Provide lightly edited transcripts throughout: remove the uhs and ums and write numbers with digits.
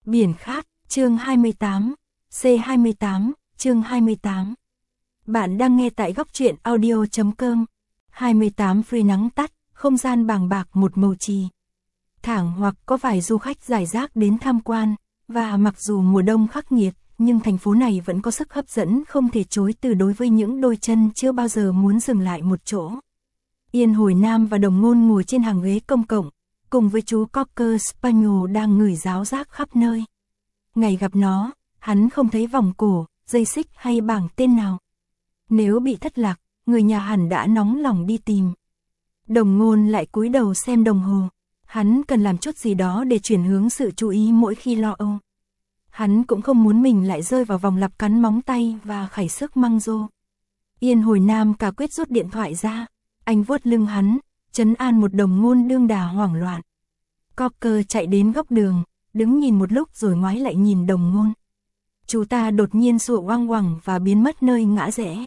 Biển khát, chương 28, C28, chương 28. Bạn đang nghe tại góc truyện audio.com. 28 free nắng tắt, không gian bàng bạc một màu trì. Thẳng hoặc có vài du khách rải rác đến tham quan, và mặc dù mùa đông khắc nghiệt, nhưng thành phố này vẫn có sức hấp dẫn không thể chối từ đối với những đôi chân chưa bao giờ muốn dừng lại một chỗ. Yên Hồi Nam và Đồng Ngôn ngồi trên hàng ghế công cộng, cùng với chú Cocker Spaniel đang ngửi ráo rác khắp nơi. Ngày gặp nó, hắn không thấy vòng cổ, dây xích hay bảng tên nào. Nếu bị thất lạc, người nhà hẳn đã nóng lòng đi tìm. Đồng Ngôn lại cúi đầu xem đồng hồ. Hắn cần làm chút gì đó để chuyển hướng sự chú ý mỗi khi lo âu. Hắn cũng không muốn mình lại rơi vào vòng lặp cắn móng tay và khảy sức măng rô. Yên Hồi Nam cả quyết rút điện thoại ra. Anh vuốt lưng hắn, trấn an một Đồng Ngôn đương đà hoảng loạn. Cocker chạy đến góc đường, đứng nhìn một lúc rồi ngoái lại nhìn Đồng Ngôn. Chú ta đột nhiên sủa oang oằng và biến mất nơi ngã rẽ.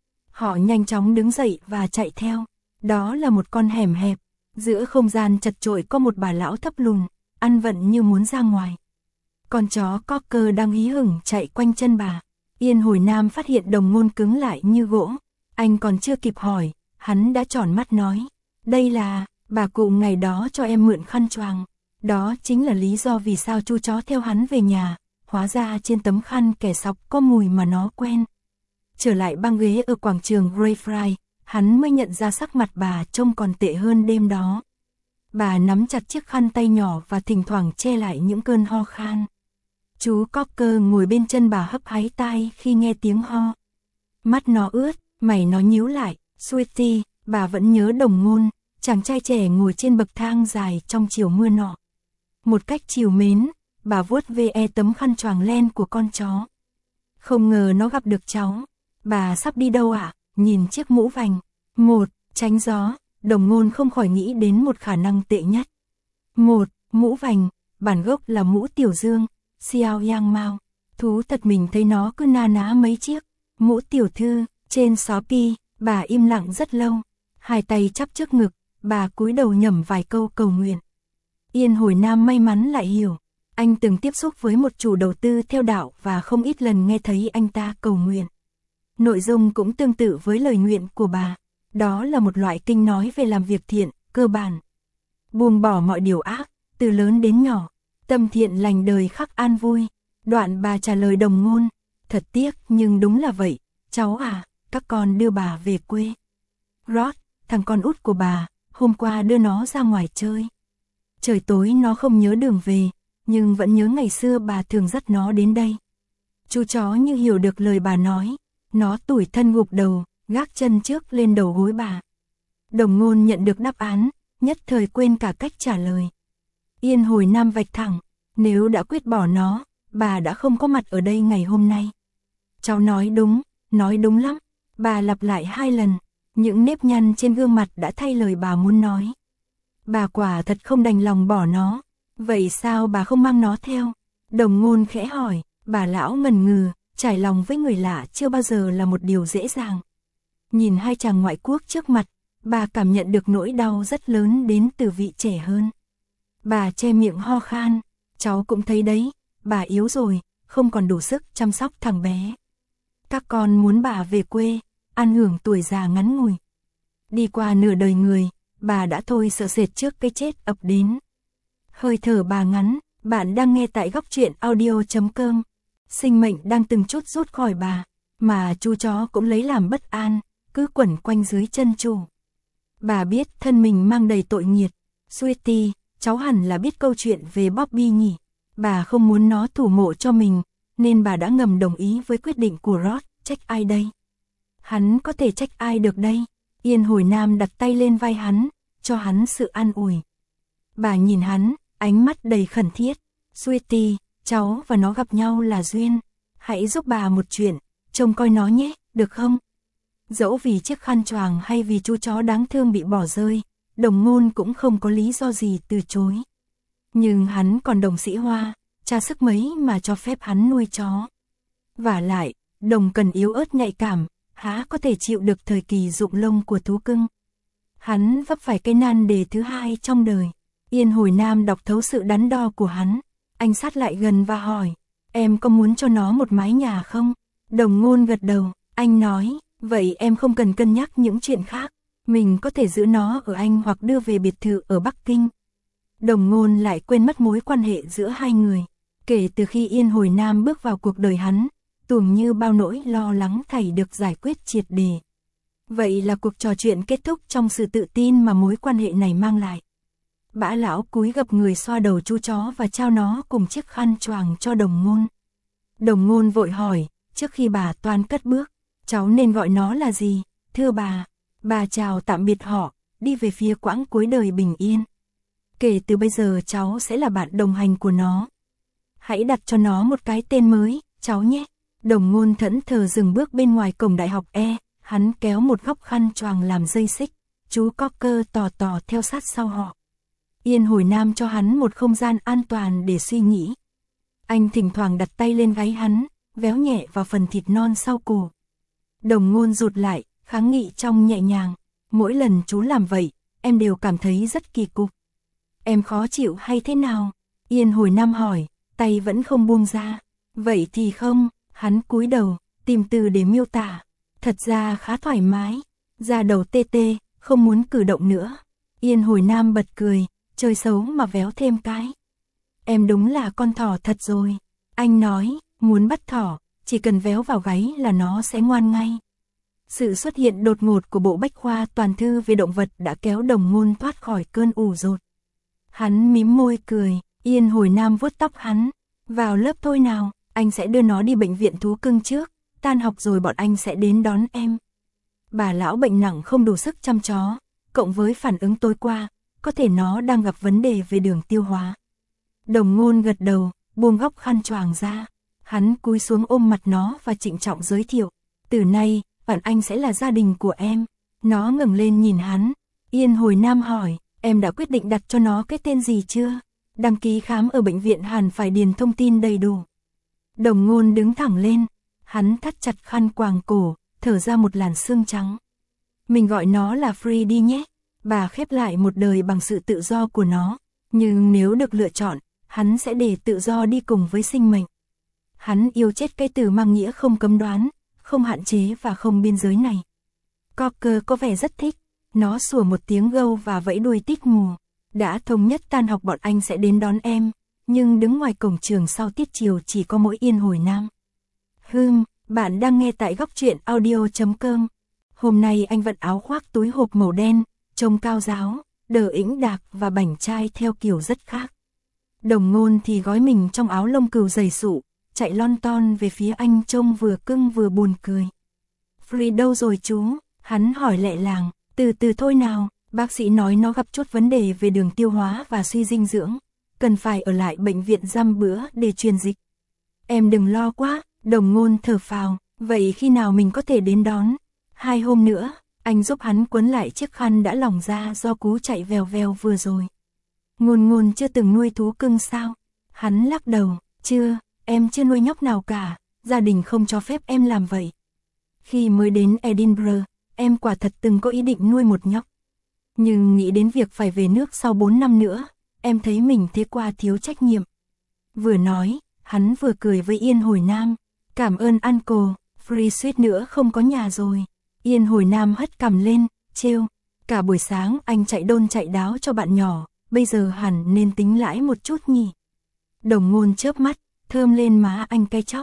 Họ nhanh chóng đứng dậy và chạy theo. Đó là một con hẻm hẹp. Giữa không gian chật chội có một bà lão thấp lùn, ăn vận như muốn ra ngoài. Con chó Cocker đang hí hửng chạy quanh chân bà. Yên Hồi Nam phát hiện Đồng Ngôn cứng lại như gỗ. Anh còn chưa kịp hỏi, hắn đã tròn mắt nói. Đây là, bà cụ ngày đó cho em mượn khăn choàng. Đó chính là lý do vì sao chú chó theo hắn về nhà. Hóa ra trên tấm khăn kẻ sọc có mùi mà nó quen. Trở lại băng ghế ở quảng trường Greyfriars, hắn mới nhận ra sắc mặt bà trông còn tệ hơn đêm đó. Bà nắm chặt chiếc khăn tay nhỏ và thỉnh thoảng che lại những cơn ho khan. Chú Cocker ngồi bên chân bà hấp háy tai khi nghe tiếng ho. Mắt nó ướt, mày nó nhíu lại. Sweetie, bà vẫn nhớ Đồng Ngôn, chàng trai trẻ ngồi trên bậc thang dài trong chiều mưa nọ. Một cách trìu mến, bà vuốt ve tấm khăn choàng len của con chó. Không ngờ nó gặp được cháu. Bà sắp đi đâu ạ? Nhìn chiếc mũ vành. Một, tránh gió. Đồng Ngôn không khỏi nghĩ đến một khả năng tệ nhất. Một, mũ vành, bản gốc là mũ tiểu dương, Xiao Yang Mao. Thú thật mình thấy nó cứ na ná mấy chiếc. Mũ tiểu thư, trên Shopee, bà im lặng rất lâu. Hai tay chắp trước ngực, bà cúi đầu nhẩm vài câu cầu nguyện. Yên Hồi Nam may mắn lại hiểu. Anh từng tiếp xúc với một chủ đầu tư theo đạo và không ít lần nghe thấy anh ta cầu nguyện. Nội dung cũng tương tự với lời nguyện của bà. Đó là một loại kinh nói về làm việc thiện, cơ bản. Buông bỏ mọi điều ác, từ lớn đến nhỏ. Tâm thiện lành đời khắc an vui. Đoạn bà trả lời Đồng Ngôn. Thật tiếc nhưng đúng là vậy. Cháu à, các con đưa bà về quê. Rod, thằng con út của bà, hôm qua đưa nó ra ngoài chơi. Trời tối nó không nhớ đường về, nhưng vẫn nhớ ngày xưa bà thường dắt nó đến đây. Chú chó như hiểu được lời bà nói. Nó tủi thân gục đầu, gác chân trước lên đầu gối bà. Đồng Ngôn nhận được đáp án, nhất thời quên cả cách trả lời. Yên Hồi Nam vạch thẳng, nếu đã quyết bỏ nó, bà đã không có mặt ở đây ngày hôm nay. Cháu nói đúng lắm. Bà lặp lại 2 lần, những nếp nhăn trên gương mặt đã thay lời bà muốn nói. Bà quả thật không đành lòng bỏ nó, vậy sao bà không mang nó theo? Đồng Ngôn khẽ hỏi, bà lão ngần ngừ, trải lòng với người lạ chưa bao giờ là một điều dễ dàng. Nhìn hai chàng ngoại quốc trước mặt, bà cảm nhận được nỗi đau rất lớn đến từ vị trẻ hơn. Bà che miệng ho khan, cháu cũng thấy đấy, bà yếu rồi, không còn đủ sức chăm sóc thằng bé. Các con muốn bà về quê, an hưởng tuổi già ngắn ngủi. Đi qua nửa đời người, bà đã thôi sợ sệt trước cái chết ập đến. Hơi thở bà ngắn, bạn đang nghe tại góc truyện audio.com. Sinh mệnh đang từng chút rút khỏi bà, mà chú chó cũng lấy làm bất an, cứ quẩn quanh dưới chân chủ. Bà biết thân mình mang đầy tội nghiệt. Sweetie, cháu hẳn là biết câu chuyện về Bobby nhỉ. Bà không muốn nó thủ mộ cho mình, nên bà đã ngầm đồng ý với quyết định của Rod. Trách ai đây? Hắn có thể trách ai được đây? Yên Hồi Nam đặt tay lên vai hắn, cho hắn sự an ủi. Bà nhìn hắn, ánh mắt đầy khẩn thiết. Sweetie, cháu và nó gặp nhau là duyên. Hãy giúp bà một chuyện, trông coi nó nhé, được không? Dẫu vì chiếc khăn choàng hay vì chú chó đáng thương bị bỏ rơi, Đồng Ngôn cũng không có lý do gì từ chối. Nhưng hắn còn Đồng Sĩ Hoa, cha sức mấy mà cho phép hắn nuôi chó. Vả lại, Đồng cần yếu ớt nhạy cảm, há có thể chịu được thời kỳ rụng lông của thú cưng. Hắn vấp phải cái nan đề thứ hai trong đời. Yên Hồi Nam đọc thấu sự đắn đo của hắn. Anh sát lại gần và hỏi, em có muốn cho nó một mái nhà không? Đồng Ngôn gật đầu, anh nói, vậy em không cần cân nhắc những chuyện khác, mình có thể giữ nó ở Anh hoặc đưa về biệt thự ở Bắc Kinh. Đồng Ngôn lại quên mất mối quan hệ giữa hai người. Kể từ khi Yên Hồi Nam bước vào cuộc đời hắn, tưởng như bao nỗi lo lắng thảy được giải quyết triệt để. Vậy là cuộc trò chuyện kết thúc trong sự tự tin mà mối quan hệ này mang lại. Bã lão cúi gập người xoa đầu chú chó và trao nó cùng chiếc khăn choàng cho Đồng Ngôn. Đồng Ngôn vội hỏi, trước khi bà Toan cất bước, cháu nên gọi nó là gì? Thưa bà chào tạm biệt họ, đi về phía quãng cuối đời bình yên. Kể từ bây giờ cháu sẽ là bạn đồng hành của nó. Hãy đặt cho nó một cái tên mới, cháu nhé. Đồng Ngôn thẫn thờ dừng bước bên ngoài cổng đại học E, hắn kéo một góc khăn choàng làm dây xích, chú Cocker tò theo sát sau họ. Yên Hồi Nam cho hắn một không gian an toàn để suy nghĩ. Anh thỉnh thoảng đặt tay lên gáy hắn, véo nhẹ vào phần thịt non sau cổ. Đồng Ngôn rụt lại, kháng nghị trong nhẹ nhàng. Mỗi lần chú làm vậy, em đều cảm thấy rất kỳ cục. Em khó chịu hay thế nào? Yên Hồi Nam hỏi, tay vẫn không buông ra. Vậy thì không, hắn cúi đầu, tìm từ để miêu tả. Thật ra khá thoải mái, da đầu tê tê, không muốn cử động nữa. Yên Hồi Nam bật cười, chơi xấu mà véo thêm cái. Em đúng là con thỏ thật rồi. Anh nói, muốn bắt thỏ, chỉ cần véo vào gáy là nó sẽ ngoan ngay. Sự xuất hiện đột ngột của bộ bách khoa toàn thư về động vật đã kéo Đồng Ngôn thoát khỏi cơn ủ rột. Hắn mím môi cười, Yên Hồi Nam vuốt tóc hắn. Vào lớp thôi nào, anh sẽ đưa nó đi bệnh viện thú cưng trước, tan học rồi bọn anh sẽ đến đón em. Bà lão bệnh nặng không đủ sức chăm chó, cộng với phản ứng tối qua, có thể nó đang gặp vấn đề về đường tiêu hóa. Đồng Ngôn gật đầu, buông góc khăn choàng ra. Hắn cúi xuống ôm mặt nó và trịnh trọng giới thiệu. Từ nay, bọn anh sẽ là gia đình của em. Nó ngẩng lên nhìn hắn. Yên Hồi Nam hỏi, em đã quyết định đặt cho nó cái tên gì chưa? Đăng ký khám ở bệnh viện hẳn phải điền thông tin đầy đủ. Đồng Ngôn đứng thẳng lên. Hắn thắt chặt khăn quàng cổ, thở ra một làn sương trắng. Mình gọi nó là Free đi nhé. Bà khép lại một đời bằng sự tự do của nó. Nhưng nếu được lựa chọn, hắn sẽ để tự do đi cùng với sinh mệnh. Hắn yêu chết cái từ mang nghĩa không cấm đoán, không hạn chế và không biên giới này. Cocker có vẻ rất thích. Nó sủa một tiếng gâu và vẫy đuôi tít mù. Đã thống nhất tan học bọn anh sẽ đến đón em. Nhưng đứng ngoài cổng trường sau tiết chiều chỉ có mỗi Yên Hồi Nam. Bạn đang nghe tại góc truyện audio.com. Hôm nay anh vận áo khoác túi hộp màu đen, trông cao ráo, đờ ĩnh đạc và bảnh trai theo kiểu rất khác. Đồng Ngôn thì gói mình trong áo lông cừu dày sụ, chạy lon ton về phía anh trông vừa cưng vừa buồn cười. Free đâu rồi chú? Hắn hỏi lẹ làng, từ từ thôi nào, bác sĩ nói nó gặp chút vấn đề về đường tiêu hóa và suy dinh dưỡng, cần phải ở lại bệnh viện dăm bữa để truyền dịch. Em đừng lo quá, Đồng Ngôn thở phào, vậy khi nào mình có thể đến đón? 2 hôm nữa, anh giúp hắn quấn lại chiếc khăn đã lỏng ra do cú chạy vèo vèo vừa rồi. Ngôn chưa từng nuôi thú cưng sao? Hắn lắc đầu, chưa, em chưa nuôi nhóc nào cả, gia đình không cho phép em làm vậy. Khi mới đến Edinburgh, em quả thật từng có ý định nuôi một nhóc. Nhưng nghĩ đến việc phải về nước sau 4 năm nữa, em thấy mình thế qua thiếu trách nhiệm. Vừa nói, hắn vừa cười với Yên Hồi Nam. Cảm ơn uncle, Free suýt nữa không có nhà rồi. Yên Hồi Nam hất cằm lên, trêu. Cả buổi sáng anh chạy đôn chạy đáo cho bạn nhỏ, bây giờ hẳn nên tính lãi một chút nhỉ. Đồng Ngôn chớp mắt, thơm lên má anh cay chóc.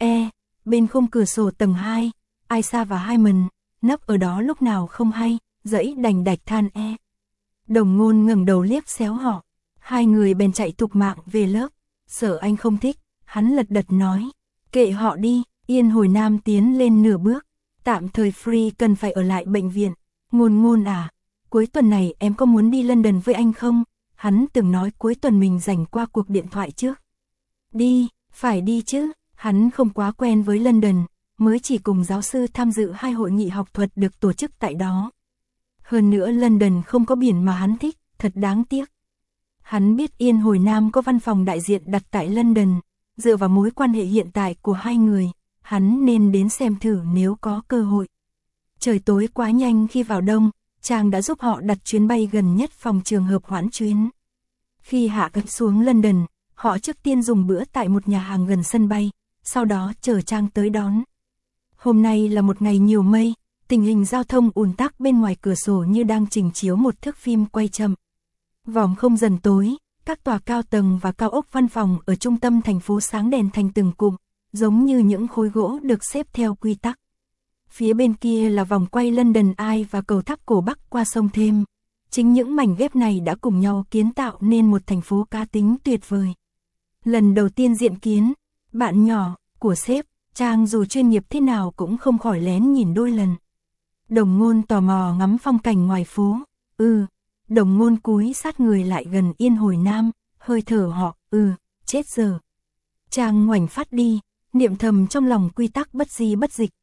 Bên khung cửa sổ tầng 2, Aisha và Hyman, nấp ở đó lúc nào không hay, dãy đành đạch than Đồng Ngôn ngẩng đầu liếc xéo họ. Hai người bèn chạy thục mạng về lớp. Sợ anh không thích, hắn lật đật nói. Kệ họ đi. Yên Hồi Nam tiến lên nửa bước. Tạm thời Free cần phải ở lại bệnh viện. Ngôn à, cuối tuần này em có muốn đi London với anh không? Hắn từng nói cuối tuần mình dành qua cuộc điện thoại trước. Đi, phải đi chứ. Hắn không quá quen với London, mới chỉ cùng giáo sư tham dự 2 hội nghị học thuật được tổ chức tại đó. Hơn nữa London không có biển mà hắn thích, thật đáng tiếc. Hắn biết Yên Hồi Nam có văn phòng đại diện đặt tại London, dựa vào mối quan hệ hiện tại của hai người, hắn nên đến xem thử nếu có cơ hội. Trời tối quá nhanh khi vào đông, chàng đã giúp họ đặt chuyến bay gần nhất phòng trường hợp hoãn chuyến. Khi hạ cánh xuống London, Họ trước tiên dùng bữa tại một nhà hàng gần sân bay, sau đó chờ Trang tới đón. Hôm nay là một ngày nhiều mây, tình hình giao thông ùn tắc bên ngoài cửa sổ như đang trình chiếu một thước phim quay chậm. Vòm không dần tối, các tòa cao tầng và cao ốc văn phòng ở trung tâm thành phố sáng đèn thành từng cụm, giống như những khối gỗ được xếp theo quy tắc. Phía bên kia là vòng quay London Eye và cầu tháp cổ Bắc qua sông Thêm. Chính những mảnh ghép này đã cùng nhau kiến tạo nên một thành phố cá tính tuyệt vời. Lần đầu tiên diện kiến, bạn nhỏ của sếp, Trang dù chuyên nghiệp thế nào cũng không khỏi lén nhìn đôi lần. Đồng Ngôn tò mò ngắm phong cảnh ngoài phố. Đồng Ngôn cúi sát người lại gần Yên Hồi Nam, hơi thở họ, chết giờ. Trang ngoảnh phát đi, niệm thầm trong lòng quy tắc bất di bất dịch,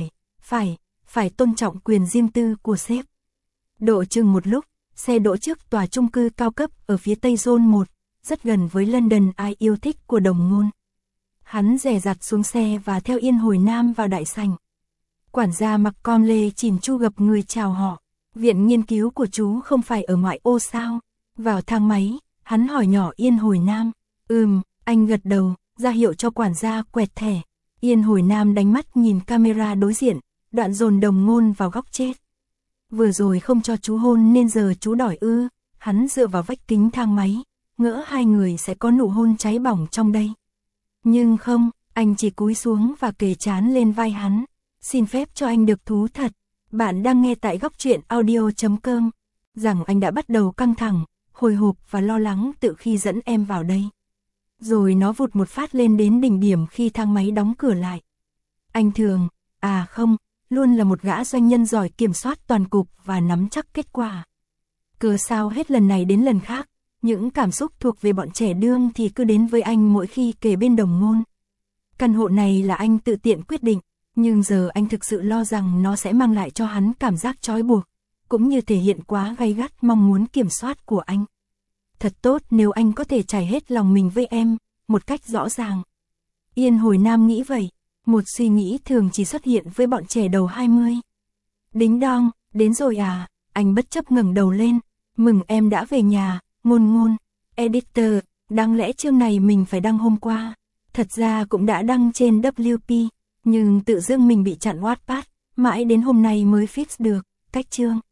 phải tôn trọng quyền riêng tư của sếp. Độ chừng một lúc, xe đỗ trước tòa chung cư cao cấp ở phía tây Zone 1, rất gần với London Eye yêu thích của Đồng Ngôn. Hắn dè dặt xuống xe và theo Yên Hồi Nam vào đại sảnh. Quản gia mặc com lê chỉn chu gập người chào họ. Viện nghiên cứu của chú không phải ở ngoại ô sao? Vào thang máy, hắn hỏi nhỏ Yên Hồi Nam. Anh gật đầu, ra hiệu cho quản gia quẹt thẻ. Yên Hồi Nam đánh mắt nhìn camera đối diện, đoạn dồn Đồng Ngôn vào góc chết. Vừa rồi không cho chú hôn nên giờ chú đòi ư? Hắn dựa vào vách kính thang máy, ngỡ hai người sẽ có nụ hôn cháy bỏng trong đây. Nhưng không, anh chỉ cúi xuống và kề trán lên vai hắn. Xin phép cho anh được thú thật. Bạn đang nghe tại góc truyện audio.com. Rằng anh đã bắt đầu căng thẳng, hồi hộp và lo lắng từ khi dẫn em vào đây. Rồi nó vụt một phát lên đến đỉnh điểm khi thang máy đóng cửa lại. Anh thường, luôn là một gã doanh nhân giỏi kiểm soát toàn cục và nắm chắc kết quả. Cớ sao hết lần này đến lần khác, những cảm xúc thuộc về bọn trẻ đương thì cứ đến với anh mỗi khi kề bên Đồng Ngôn. Căn hộ này là anh tự tiện quyết định, nhưng giờ anh thực sự lo rằng nó sẽ mang lại cho hắn cảm giác trói buộc, cũng như thể hiện quá gay gắt mong muốn kiểm soát của anh. Thật tốt nếu anh có thể trải hết lòng mình với em, một cách rõ ràng. Yên Hồi Nam nghĩ vậy, một suy nghĩ thường chỉ xuất hiện với bọn trẻ đầu 20. Đính đong, đến rồi à, anh bất chấp ngẩng đầu lên, mừng em đã về nhà, Ngôn. Editor, đáng lẽ chương này mình phải đăng hôm qua, thật ra cũng đã đăng trên WP, nhưng tự dưng mình bị chặn Wattpad, mãi đến hôm nay mới fix được, cách chương.